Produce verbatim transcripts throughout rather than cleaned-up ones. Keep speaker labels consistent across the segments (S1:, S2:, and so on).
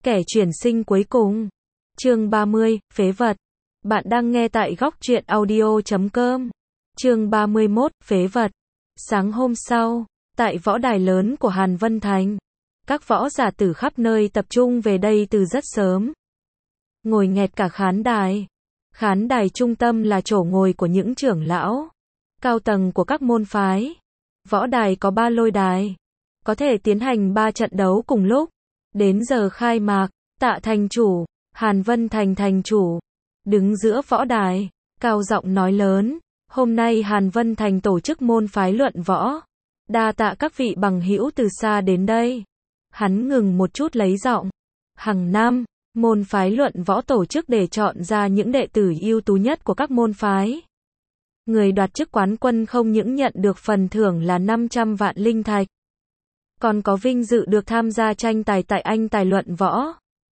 S1: Kẻ chuyển sinh cuối cùng. Chương ba mươi, phế vật. Bạn đang nghe tại góc truyện audio chấm com. Chương ba mươi mốt, phế vật. Sáng hôm sau, tại võ đài lớn của Hàn Vân Thành, các võ giả từ khắp nơi tập trung về đây từ rất sớm. Ngồi nghẹt cả khán đài. Khán đài trung tâm là chỗ ngồi của những trưởng lão, cao tầng của các môn phái. Võ đài có ba lôi đài, có thể tiến hành ba trận đấu cùng lúc. Đến giờ khai mạc, Tạ thành chủ, Hàn Vân Thành thành chủ, đứng giữa võ đài, cao giọng nói lớn, hôm nay Hàn Vân Thành tổ chức môn phái luận võ. Đa tạ các vị bằng hữu từ xa đến đây. Hắn ngừng một chút lấy giọng. Hàng năm, môn phái luận võ tổ chức để chọn ra những đệ tử ưu tú nhất của các môn phái. Người đoạt chức quán quân không những nhận được phần thưởng là năm trăm vạn linh thạch, còn có vinh dự được tham gia tranh tài tại Anh Tài luận võ.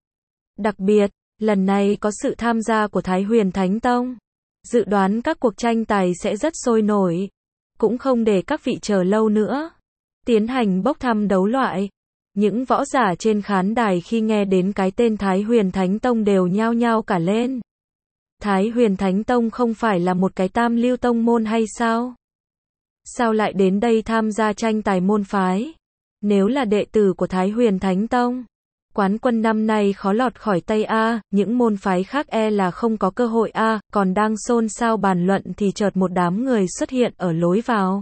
S1: Đặc biệt, lần này có sự tham gia của Thái Huyền Thánh Tông. Dự đoán các cuộc tranh tài sẽ rất sôi nổi. Cũng không để các vị chờ lâu nữa. Tiến hành bốc thăm đấu loại. Những võ giả trên khán đài khi nghe đến cái tên Thái Huyền Thánh Tông đều nhao nhao cả lên. Thái Huyền Thánh Tông không phải là một cái tam lưu tông môn hay sao? Sao lại đến đây tham gia tranh tài môn phái? Nếu là đệ tử của Thái Huyền Thánh Tông, quán quân năm nay khó lọt khỏi tay a, những môn phái khác e là không có cơ hội a, còn đang xôn xao bàn luận thì chợt một đám người xuất hiện ở lối vào.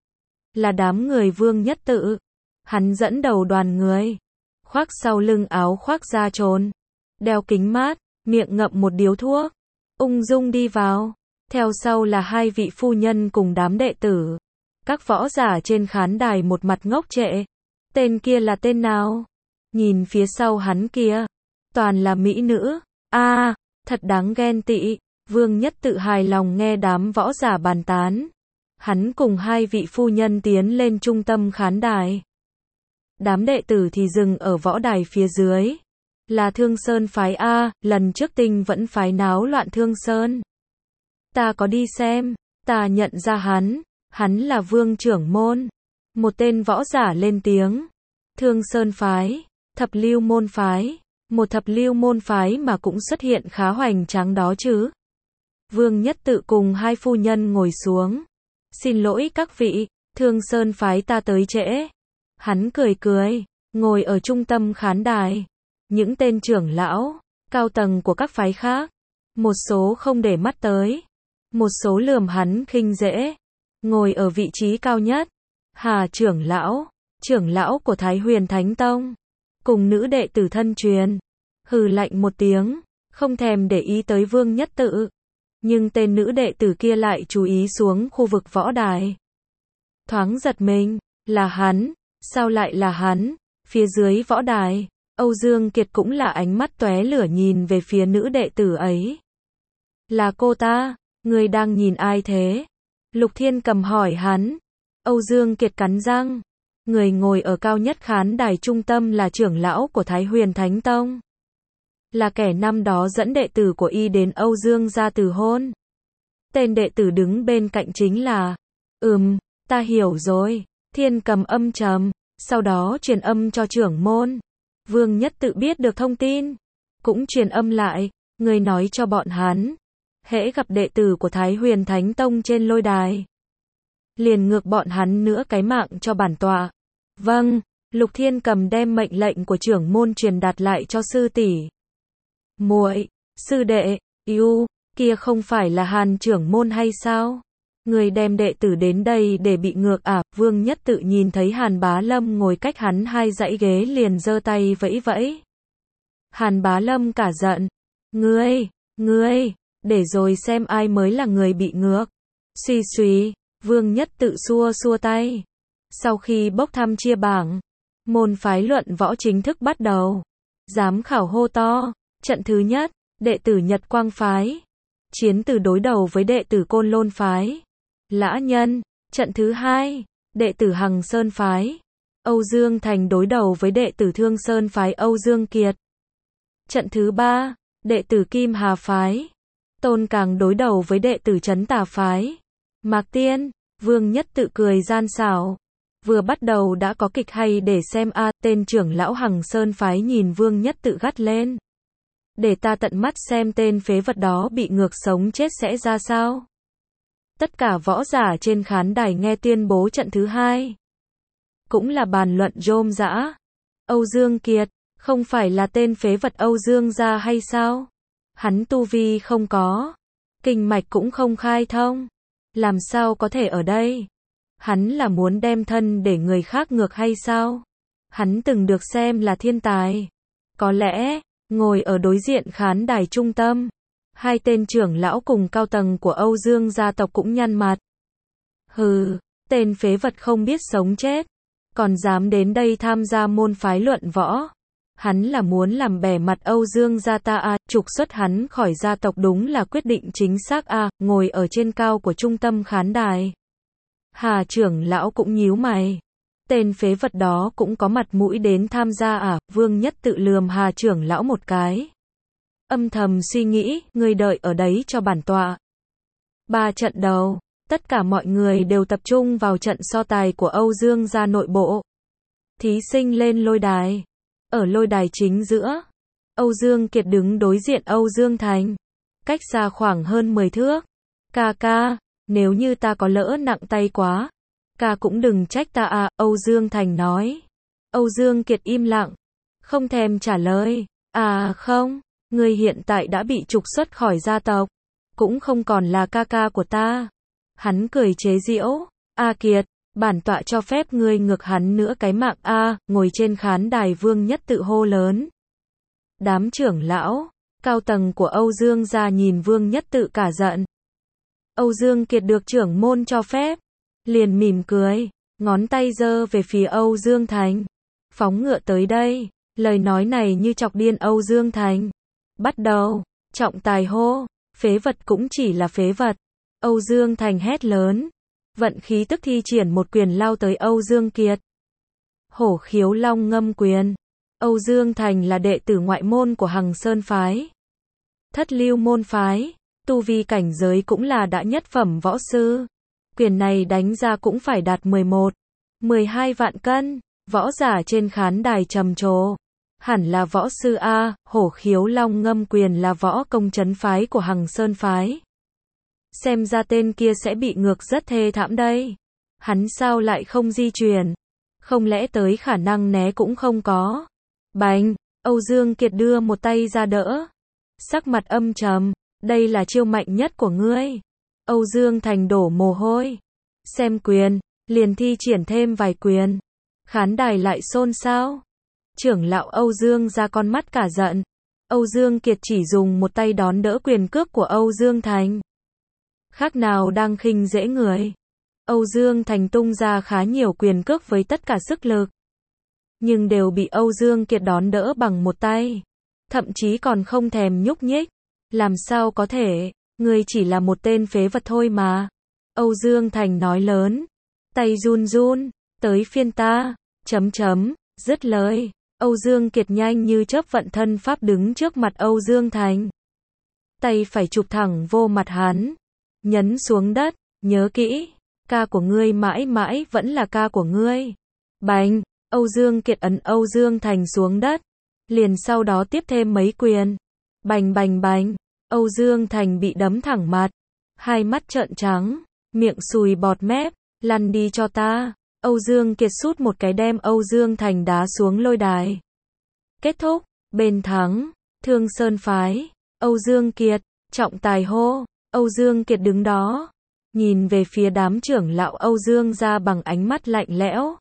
S1: Là đám người Vương Nhất Tự. Hắn dẫn đầu đoàn người, khoác sau lưng áo khoác da trồn, đeo kính mát, miệng ngậm một điếu thuốc, ung dung đi vào. Theo sau là hai vị phu nhân cùng đám đệ tử. Các võ giả trên khán đài một mặt ngốc trệ. Tên kia là tên nào? Nhìn phía sau hắn kia, toàn là mỹ nữ. A, à, thật đáng ghen tị. Vương Nhất Tự hài lòng nghe đám võ giả bàn tán. Hắn cùng hai vị phu nhân tiến lên trung tâm khán đài. Đám đệ tử thì dừng ở võ đài phía dưới. Là Thương Sơn phái A, lần trước Tinh vẫn phái náo loạn Thương Sơn. Ta có đi xem, ta nhận ra hắn, hắn là Vương trưởng môn. Một tên võ giả lên tiếng. Thương Sơn phái, thập lưu môn phái, một thập lưu môn phái mà cũng xuất hiện khá hoành tráng đó chứ. Vương Nhất Tự cùng hai phu nhân ngồi xuống. Xin lỗi các vị, Thương Sơn phái ta tới trễ. Hắn cười cười, ngồi ở trung tâm khán đài. Những tên trưởng lão, cao tầng của các phái khác, một số không để mắt tới, một số lườm hắn khinh dễ, ngồi ở vị trí cao nhất. Hà trưởng lão, trưởng lão của Thái Huyền Thánh Tông, cùng nữ đệ tử thân truyền, hừ lạnh một tiếng, không thèm để ý tới Vương Nhất Tự. Nhưng tên nữ đệ tử kia lại chú ý xuống khu vực võ đài. Thoáng giật mình, là hắn, sao lại là hắn? Phía dưới võ đài, Âu Dương Kiệt cũng là ánh mắt tóe lửa nhìn về phía nữ đệ tử ấy. Là cô ta, người đang nhìn ai thế? Lục Thiên Cầm hỏi hắn. Âu Dương Kiệt cắn răng. Người ngồi ở cao nhất khán đài trung tâm là trưởng lão của Thái Huyền Thánh Tông. Là kẻ năm đó dẫn đệ tử của y đến Âu Dương gia từ hôn. Tên đệ tử đứng bên cạnh chính là... Ừm, ta hiểu rồi. Thiên Cầm âm trầm, sau đó truyền âm cho trưởng môn. Vương Nhất Tự biết được thông tin, cũng truyền âm lại, người nói cho bọn hắn. Hễ gặp đệ tử của Thái Huyền Thánh Tông trên lôi đài, liền ngược bọn hắn nữa cái mạng cho bản tọa. Vâng, Lục Thiên Cầm đem mệnh lệnh của trưởng môn truyền đạt lại cho sư tỷ. Muội, sư đệ, yêu, kia không phải là Hàn trưởng môn hay sao? Người đem đệ tử đến đây để bị ngược à? Vương Nhất Tự nhìn thấy Hàn Bá Lâm ngồi cách hắn hai dãy ghế liền giơ tay vẫy vẫy. Hàn Bá Lâm cả giận. Ngươi, ngươi, để rồi xem ai mới là người bị ngược. Suy suy, Vương Nhất Tự xua xua tay. Sau khi bốc thăm chia bảng, môn phái luận võ chính thức bắt đầu. Giám khảo hô to, trận thứ nhất, đệ tử Nhật Quang phái. Chiến từ đối đầu với đệ tử Côn Lôn phái. Lã Nhân, trận thứ hai, đệ tử Hằng Sơn phái. Âu Dương Thành đối đầu với đệ tử Thương Sơn phái Âu Dương Kiệt. Trận thứ ba, đệ tử Kim Hà phái. Tôn Càng đối đầu với đệ tử Trấn Tà phái. Mạc Tiên, Vương Nhất Tự cười gian xảo. Vừa bắt đầu đã có kịch hay để xem a, tên trưởng lão Hằng Sơn phái nhìn Vương Nhất Tự gắt lên. Để ta tận mắt xem tên phế vật đó bị ngược sống chết sẽ ra sao. Tất cả võ giả trên khán đài nghe tuyên bố trận thứ hai. Cũng là bàn luận rôm rã. Âu Dương Kiệt, không phải là tên phế vật Âu Dương gia hay sao? Hắn tu vi không có. Kinh mạch cũng không khai thông. Làm sao có thể ở đây? Hắn là muốn đem thân để người khác ngược hay sao? Hắn từng được xem là thiên tài. Có lẽ, ngồi ở đối diện khán đài trung tâm, hai tên trưởng lão cùng cao tầng của Âu Dương gia tộc cũng nhăn mặt. Hừ, tên phế vật không biết sống chết, còn dám đến đây tham gia môn phái luận võ. Hắn là muốn làm bẻ mặt Âu Dương gia ta à, trục xuất hắn khỏi gia tộc đúng là quyết định chính xác à, ngồi ở trên cao của trung tâm khán đài. Hà trưởng lão cũng nhíu mày. Tên phế vật đó cũng có mặt mũi đến tham gia à, Vương Nhất Tự lườm Hà trưởng lão một cái. Âm thầm suy nghĩ, ngươi đợi ở đấy cho bản tọa. Ba trận đầu, tất cả mọi người đều tập trung vào trận so tài của Âu Dương gia nội bộ. Thí sinh lên lôi đài. Ở lôi đài chính giữa, Âu Dương Kiệt đứng đối diện Âu Dương Thành. Cách xa khoảng hơn mười thước. Ca ca, nếu như ta có lỡ nặng tay quá, ca cũng đừng trách ta à, Âu Dương Thành nói. Âu Dương Kiệt im lặng, không thèm trả lời. À không, ngươi hiện tại đã bị trục xuất khỏi gia tộc, cũng không còn là ca ca của ta. Hắn cười chế giễu. A Kiệt, bản tọa cho phép ngươi ngược hắn nữa cái mạng a, ngồi trên khán đài Vương Nhất Tự hô lớn. Đám trưởng lão, cao tầng của Âu Dương gia nhìn Vương Nhất Tự cả giận. Âu Dương Kiệt được trưởng môn cho phép, liền mỉm cười, ngón tay giơ về phía Âu Dương Thành. Phóng ngựa tới đây, lời nói này như chọc điên Âu Dương Thành. Bắt đầu, trọng tài hô, phế vật cũng chỉ là phế vật. Âu Dương Thành hét lớn. Vận khí tức thi triển một quyền lao tới Âu Dương Kiệt. Hổ khiếu long ngâm quyền. Âu Dương Thành là đệ tử ngoại môn của Hằng Sơn phái. Thất lưu môn phái, tu vi cảnh giới cũng là đã nhất phẩm võ sư. Quyền này đánh ra cũng phải đạt mười một, mười hai vạn cân. Võ giả trên khán đài trầm trồ. Hẳn là võ sư A, hổ khiếu long ngâm quyền là võ công trấn phái của Hằng Sơn phái. Xem ra tên kia sẽ bị ngược rất thê thảm đây. Hắn sao lại không di chuyển? Không lẽ tới khả năng né cũng không có? Bành! Âu Dương Kiệt đưa một tay ra đỡ. Sắc mặt âm trầm. Đây là chiêu mạnh nhất của ngươi. Âu Dương Thành đổ mồ hôi. Xem quyền, liền thi triển thêm vài quyền. Khán đài lại xôn xao. Trưởng lão Âu Dương ra con mắt cả giận. Âu Dương Kiệt chỉ dùng một tay đón đỡ quyền cước của Âu Dương Thành. Khác nào đang khinh dễ người. Âu Dương Thành tung ra khá nhiều quyền cước với tất cả sức lực. Nhưng đều bị Âu Dương Kiệt đón đỡ bằng một tay. Thậm chí còn không thèm nhúc nhích. Làm sao có thể, ngươi chỉ là một tên phế vật thôi mà. Âu Dương Thành nói lớn. Tay run run, tới phiên ta, chấm chấm, dứt lời. Âu Dương Kiệt nhanh như chớp vận thân pháp đứng trước mặt Âu Dương Thành. Tay phải chụp thẳng vô mặt hắn. Nhấn xuống đất, nhớ kỹ, ca của ngươi mãi mãi vẫn là ca của ngươi. Bành, Âu Dương Kiệt ấn Âu Dương Thành xuống đất. Liền sau đó tiếp thêm mấy quyền. Bành bành bành, Âu Dương Thành bị đấm thẳng mặt. Hai mắt trợn trắng, miệng sùi bọt mép, lăn đi cho ta. Âu Dương Kiệt sút một cái đem Âu Dương Thành đá xuống lôi đài. Kết thúc, bên thắng, Thương Sơn phái, Âu Dương Kiệt, trọng tài hô. Âu Dương Kiệt đứng đó, nhìn về phía đám trưởng lão Âu Dương gia bằng ánh mắt lạnh lẽo.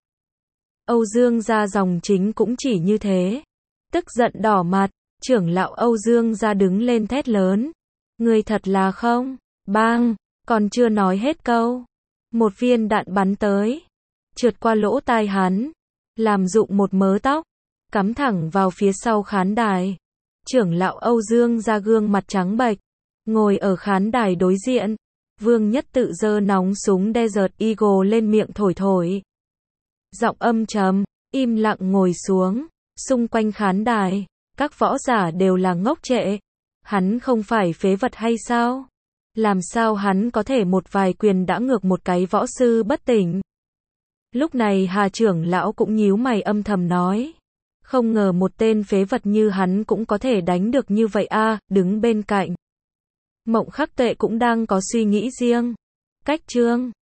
S1: Âu Dương gia dòng chính cũng chỉ như thế. Tức giận đỏ mặt, trưởng lão Âu Dương gia đứng lên thét lớn. Ngươi thật là không, bang, còn chưa nói hết câu. Một viên đạn bắn tới, trượt qua lỗ tai hắn, làm rụng một mớ tóc, cắm thẳng vào phía sau khán đài. Trưởng lão Âu Dương gia gương mặt trắng bệch. Ngồi ở khán đài đối diện, Vương Nhất Tự giơ nòng súng Desert Eagle lên miệng thổi thổi. Giọng âm trầm, im lặng ngồi xuống, xung quanh khán đài, các võ giả đều là ngốc trệ. Hắn không phải phế vật hay sao? Làm sao hắn có thể một vài quyền đã ngược một cái võ sư bất tỉnh? Lúc này Hà trưởng lão cũng nhíu mày âm thầm nói. Không ngờ một tên phế vật như hắn cũng có thể đánh được như vậy a. Đứng bên cạnh Mộng Khắc Tệ cũng đang có suy nghĩ riêng. Cách chương